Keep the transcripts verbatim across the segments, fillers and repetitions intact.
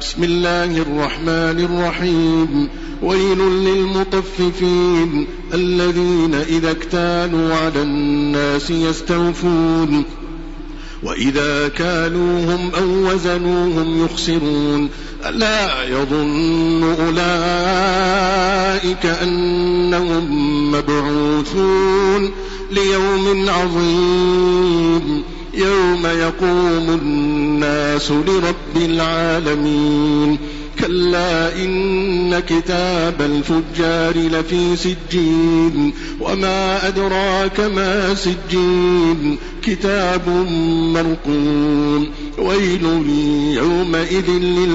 بسم الله الرحمن الرحيم. ويل للمطففين الذين إذا اكتالوا على الناس يستوفون وإذا كالوهم أو وزنوهم يخسرون ألا يظن أولئك أنهم مبعوثون ليوم عظيم يوم يقوم الناس لرب العالمين. كلا إن كتاب الفجار لفي سجين وما أدراك ما سجين كتاب مرقوم. ويل يومئذ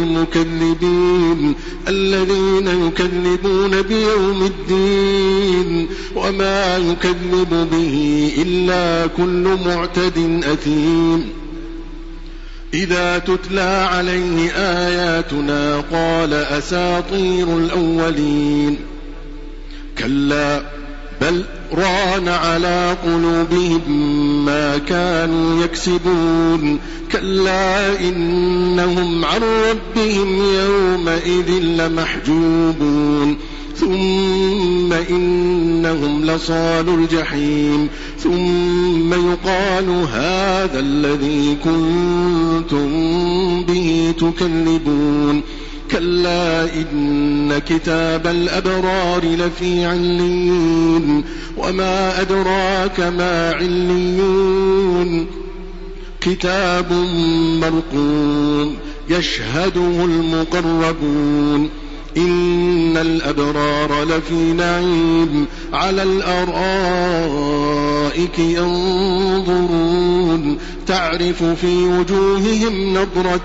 للمكذبين الذين يكذبون بيوم الدين وما يكذب به إلا كل معتد أثيم. إذا تتلى عليه آياتنا قال أساطير الأولين. كلا بل ران على قلوبهم ما كانوا يكسبون. كلا إنهم عن ربهم يومئذ لمحجوبون ثم إنهم لصالوا الجحيم ثم يقال هذا الذي كنتم به تكذبون. كلا إن كتاب الأبرار لفي عليين وما أدراك ما عليون كتاب مرقوم يشهده المقربون. إن الأبرار لفي نعيم على الأرائك ينظرون تعرف في وجوههم نضرة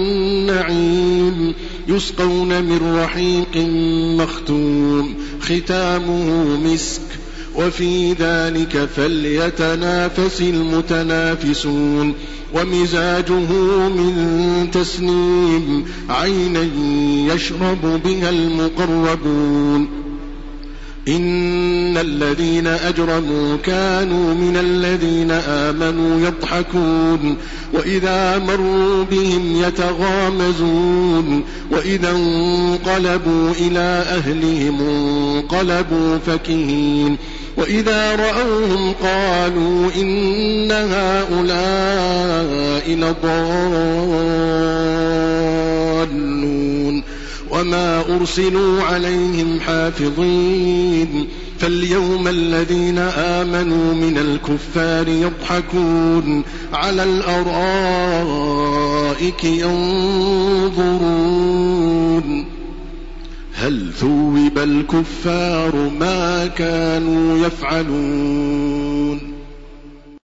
النعيم يسقون من رحيق مختوم ختامه مسك وفي ذلك فليتنافس المتنافسون. ومزاجه من تسنيم عينا يشرب بها المقربون. إن الذين أجرموا كانوا من الذين آمنوا يضحكون وإذا مروا بهم يتغامزون وإذا انقلبوا إلى أهلهم انقلبوا فكهين وإذا رأوهم قالوا إن هؤلاء لضالون وما أرسلوا عليهم حافظين. فاليوم الذين آمنوا من الكفار يضحكون على الأرائك ينظرون هل ثوب الكفار ما كانوا يفعلون.